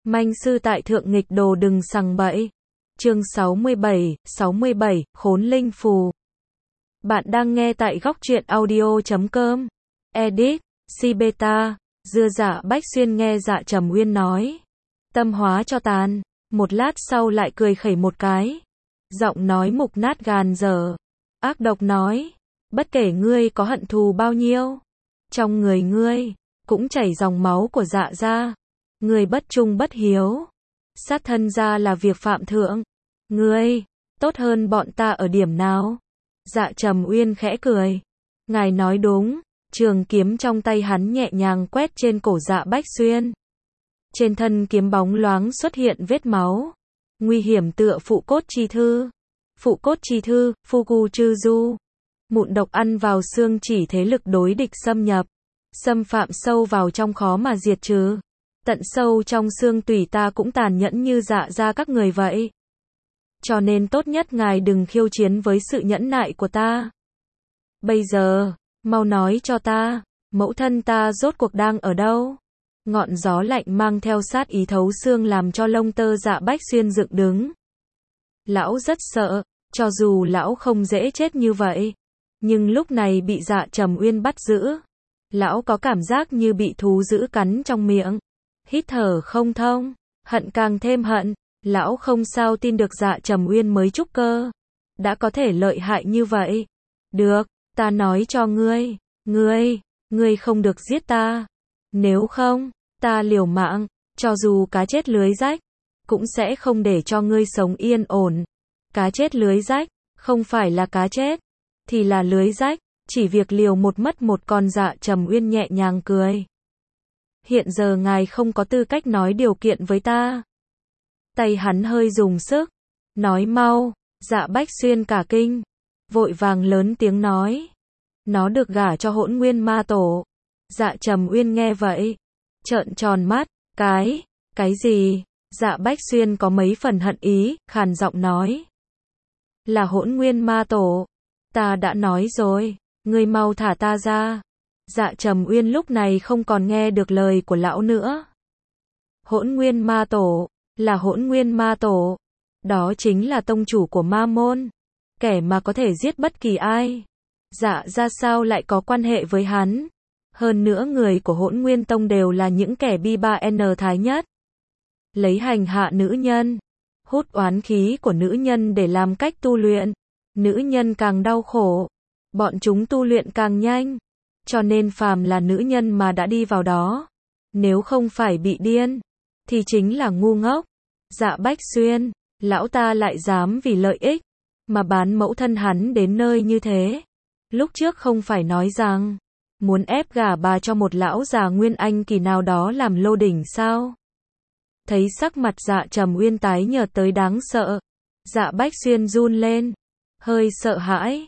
Manh sư tại thượng nghịch đồ đừng sằng bậy. Chương 67, Khốn Linh Phù. Bạn đang nghe tại góc truyện audio.com. Edit, Sibeta, Dưa Dạ Bách Xuyên nghe Dạ Trầm Uyên nói. Tâm hóa cho tàn, một lát sau lại cười khẩy một cái. Giọng nói mục nát gàn dở. Ác độc nói, bất kể ngươi có hận thù bao nhiêu, trong người ngươi cũng chảy dòng máu của Dạ gia. Ngươi bất trung bất hiếu, sát thân gia là việc phạm thượng. Ngươi tốt hơn bọn ta ở điểm nào? Dạ Trầm Uyên khẽ cười. Ngài nói đúng. Trường kiếm trong tay hắn nhẹ nhàng quét trên cổ Dạ Bách Xuyên. Trên thân kiếm bóng loáng xuất hiện vết máu. Nguy hiểm tựa phụ cốt chi thư. Phụ cốt chi thư, Fugu Chư Du. Mụn độc ăn vào xương chỉ thế lực đối địch xâm nhập. Xâm phạm sâu vào trong khó mà diệt trừ. Tận sâu trong xương tủy ta cũng tàn nhẫn như Dạ gia các người vậy. Cho nên tốt nhất ngài đừng khiêu chiến với sự nhẫn nại của ta. Bây giờ, mau nói cho ta, mẫu thân ta rốt cuộc đang ở đâu? Ngọn gió lạnh mang theo sát ý thấu xương làm cho lông tơ Dạ Bách Xuyên dựng đứng. Lão rất sợ, cho dù lão không dễ chết như vậy, nhưng lúc này bị Dạ Trầm Uyên bắt giữ, lão có cảm giác như bị thú dữ cắn trong miệng, hít thở không thông, hận càng thêm hận. Lão không sao tin được Dạ Trầm Uyên mới trúc cơ đã có thể lợi hại như vậy. Được, ta nói cho ngươi, ngươi không được giết ta. Nếu không, ta liều mạng, cho dù cá chết lưới rách, cũng sẽ không để cho ngươi sống yên ổn. Cá chết lưới rách, không phải là cá chết, thì là lưới rách, chỉ việc liều một mất một. Còn Dạ Trầm Uyên nhẹ nhàng cười. Hiện giờ ngài không có tư cách nói điều kiện với ta. Tay hắn hơi dùng sức. Nói mau. Dạ Bách Xuyên cả kinh. Vội vàng lớn tiếng nói. Nó được gả cho Hỗn Nguyên Ma Tổ. Dạ Trầm Uyên nghe vậy, trợn tròn mắt. Cái gì? Dạ Bách Xuyên có mấy phần hận ý, khàn giọng nói. Là Hỗn Nguyên Ma Tổ. Ta đã nói rồi, ngươi mau thả ta ra. Dạ Trầm Uyên lúc này không còn nghe được lời của lão nữa. Hỗn Nguyên Ma Tổ. Là Hỗn Nguyên Ma Tổ. Đó chính là tông chủ của ma môn. Kẻ mà có thể giết bất kỳ ai. Dạ ra sao lại có quan hệ với hắn? Hơn nữa người của Hỗn Nguyên Tông đều là những kẻ bi ba n thái nhất. Lấy hành hạ nữ nhân. Hút oán khí của nữ nhân để làm cách tu luyện. Nữ nhân càng đau khổ, bọn chúng tu luyện càng nhanh. Cho nên phàm là nữ nhân mà đã đi vào đó, nếu không phải bị điên, thì chính là ngu ngốc. Dạ Bách Xuyên, lão ta lại dám vì lợi ích mà bán mẫu thân hắn đến nơi như thế. Lúc trước không phải nói rằng muốn ép gả bà cho một lão già Nguyên Anh kỳ nào đó làm lô đỉnh sao? Thấy sắc mặt Dạ Trầm Uyên tái nhợt tới đáng sợ, Dạ Bách Xuyên run lên, hơi sợ hãi.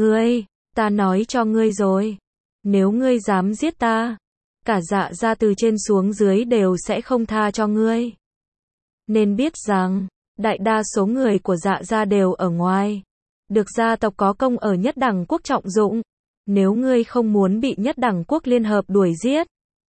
Ta nói cho ngươi rồi, nếu ngươi dám giết ta, cả Dạ gia từ trên xuống dưới đều sẽ không tha cho ngươi. Nên biết rằng, đại đa số người của Dạ gia đều ở ngoài, được gia tộc có công ở Nhất Đẳng Quốc trọng dụng. Nếu ngươi không muốn bị Nhất Đẳng Quốc liên hợp đuổi giết,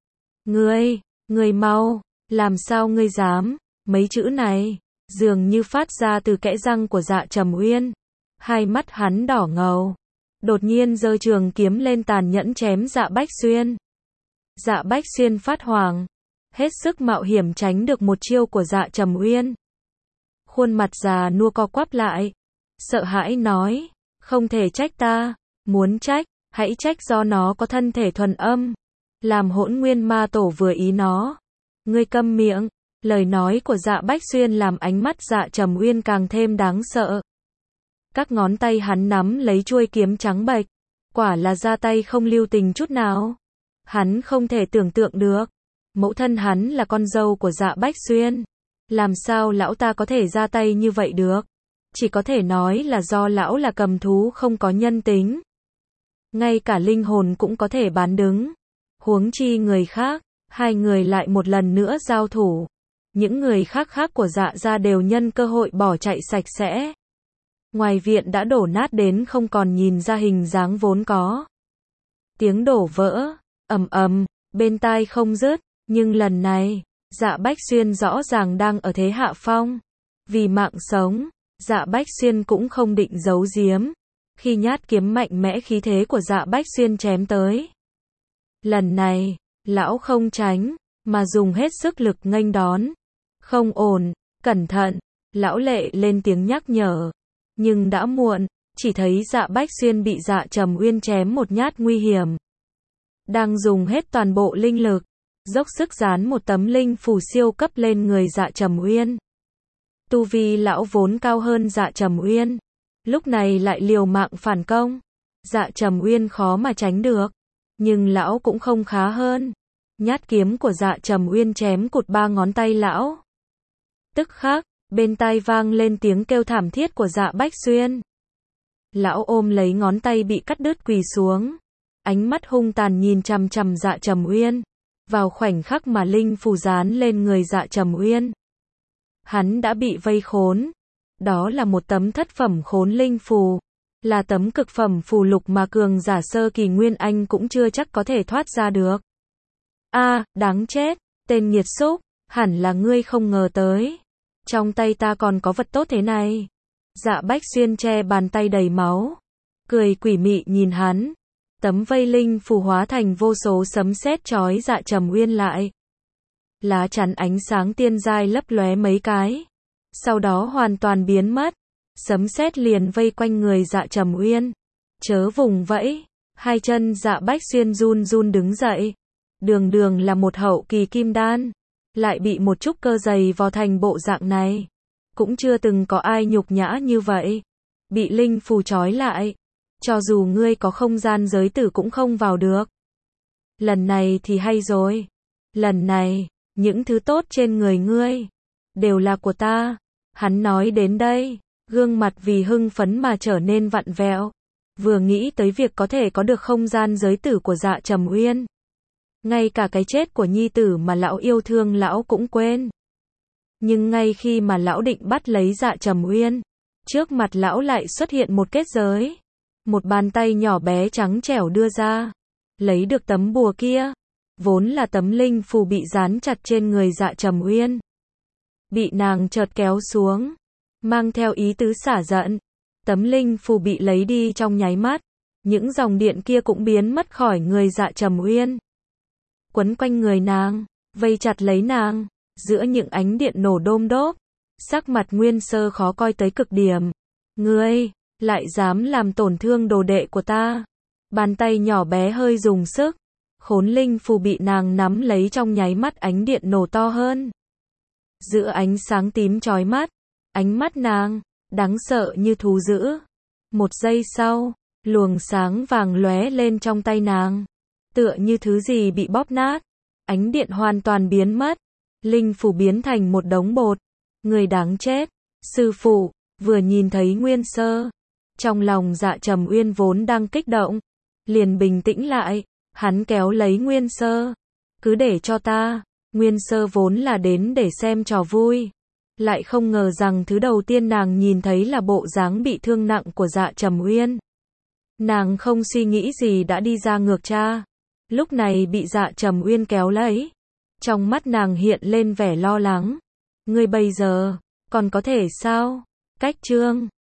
ngươi mau, làm sao ngươi dám? Mấy chữ này dường như phát ra từ kẽ răng của Dạ Trầm Uyên. Hai mắt hắn đỏ ngầu, đột nhiên giơ trường kiếm lên tàn nhẫn chém Dạ Bách Xuyên. Dạ Bách Xuyên phát hoảng, hết sức mạo hiểm tránh được một chiêu của Dạ Trầm Uyên. Khuôn mặt già nua co quắp lại, sợ hãi nói, không thể trách ta, muốn trách, hãy trách do nó có thân thể thuần âm, làm Hỗn Nguyên Ma Tổ vừa ý nó. Ngươi câm miệng. Lời nói của Dạ Bách Xuyên làm ánh mắt Dạ Trầm Uyên càng thêm đáng sợ. Các ngón tay hắn nắm lấy chuôi kiếm trắng bệch, quả là ra tay không lưu tình chút nào. Hắn không thể tưởng tượng được, mẫu thân hắn là con dâu của Dạ Bách Xuyên, làm sao lão ta có thể ra tay như vậy được? Chỉ có thể nói là do lão là cầm thú không có nhân tính. Ngay cả linh hồn cũng có thể bán đứng, huống chi người khác. Hai người lại một lần nữa giao thủ. Những người khác của Dạ gia đều nhân cơ hội bỏ chạy sạch sẽ. Ngoài viện đã đổ nát đến không còn nhìn ra hình dáng vốn có. Tiếng đổ vỡ, ầm ầm, bên tai không dứt, nhưng lần này, Dạ Bách Xuyên rõ ràng đang ở thế hạ phong. Vì mạng sống, Dạ Bách Xuyên cũng không định giấu giếm. Khi nhát kiếm mạnh mẽ khí thế của Dạ Bách Xuyên chém tới. Lần này, lão không tránh, mà dùng hết sức lực nghênh đón. Không ổn, cẩn thận, lão lệ lên tiếng nhắc nhở. Nhưng đã muộn, chỉ thấy Dạ Bách Xuyên bị Dạ Trầm Uyên chém một nhát nguy hiểm. Đang dùng hết toàn bộ linh lực, dốc sức dán một tấm linh phù siêu cấp lên người Dạ Trầm Uyên. Tu vi lão vốn cao hơn Dạ Trầm Uyên, lúc này lại liều mạng phản công. Dạ Trầm Uyên khó mà tránh được, nhưng lão cũng không khá hơn. Nhát kiếm của Dạ Trầm Uyên chém cụt 3 ngón tay lão. Tức khắc, bên tai vang lên tiếng kêu thảm thiết của Dạ Bách Xuyên. Lão ôm lấy ngón tay bị cắt đứt quỳ xuống, ánh mắt hung tàn nhìn chằm chằm Dạ Trầm Uyên. Vào khoảnh khắc mà linh phù dán lên người Dạ Trầm Uyên, hắn đã bị vây khốn. Đó là một tấm thất phẩm khốn linh phù, là tấm cực phẩm phù lục mà cường giả sơ kỳ Nguyên Anh cũng chưa chắc có thể thoát ra được. Đáng chết, tên nghiệt xúc, hẳn là ngươi không ngờ tới. Trong tay ta còn có vật tốt thế này. Dạ Bách Xuyên che bàn tay đầy máu, cười quỷ mị nhìn hắn. Tấm vây linh phù hóa thành vô số sấm sét chói Dạ Trầm Uyên lại. Lá chắn ánh sáng tiên giai lấp lóe mấy cái, sau đó hoàn toàn biến mất. Sấm sét liền vây quanh người Dạ Trầm Uyên. Chớ vùng vẫy. Hai chân Dạ Bách Xuyên run run đứng dậy. Đường đường là một hậu kỳ kim đan, lại bị một chút cơ dày vò thành bộ dạng này. Cũng chưa từng có ai nhục nhã như vậy. Bị linh phù trói lại, cho dù ngươi có không gian giới tử cũng không vào được. Lần này thì hay rồi. Lần này, những thứ tốt trên người ngươi đều là của ta. Hắn nói đến đây, gương mặt vì hưng phấn mà trở nên vặn vẹo. Vừa nghĩ tới việc có thể có được không gian giới tử của Dạ Trầm Uyên, ngay cả cái chết của nhi tử mà lão yêu thương lão cũng quên. Nhưng ngay khi mà lão định bắt lấy Dạ Trầm Uyên, trước mặt lão lại xuất hiện một kết giới. Một bàn tay nhỏ bé trắng trẻo đưa ra, lấy được tấm bùa kia, vốn là tấm linh phù bị dán chặt trên người Dạ Trầm Uyên. Bị nàng chợt kéo xuống, mang theo ý tứ xả giận. Tấm linh phù bị lấy đi trong nháy mắt, những dòng điện kia cũng biến mất khỏi người Dạ Trầm Uyên. Quấn quanh người nàng, vây chặt lấy nàng, giữa những ánh điện nổ đôm đốp. Sắc mặt Nguyên Sơ khó coi tới cực điểm. Ngươi lại dám làm tổn thương đồ đệ của ta. Bàn tay nhỏ bé hơi dùng sức, khốn linh phù bị nàng nắm lấy trong nháy mắt ánh điện nổ to hơn. Giữa ánh sáng tím chói mắt, ánh mắt nàng đáng sợ như thú dữ. Một giây sau, luồng sáng vàng lóe lên trong tay nàng, tựa như thứ gì bị bóp nát. Ánh điện hoàn toàn biến mất, linh phù biến thành một đống bột. Người đáng chết, sư phụ. Vừa nhìn thấy Nguyên Sơ, trong lòng Dạ Trầm Uyên vốn đang kích động, liền bình tĩnh lại. Hắn kéo lấy Nguyên Sơ. Cứ để cho ta. Nguyên Sơ vốn là đến để xem trò vui, lại không ngờ rằng thứ đầu tiên nàng nhìn thấy là bộ dáng bị thương nặng của Dạ Trầm Uyên. Nàng không suy nghĩ gì đã đi ra ngược cha. Lúc này bị Dạ Trầm Uyên kéo lấy, trong mắt nàng hiện lên vẻ lo lắng. Ngươi bây giờ còn có thể sao? Cách chương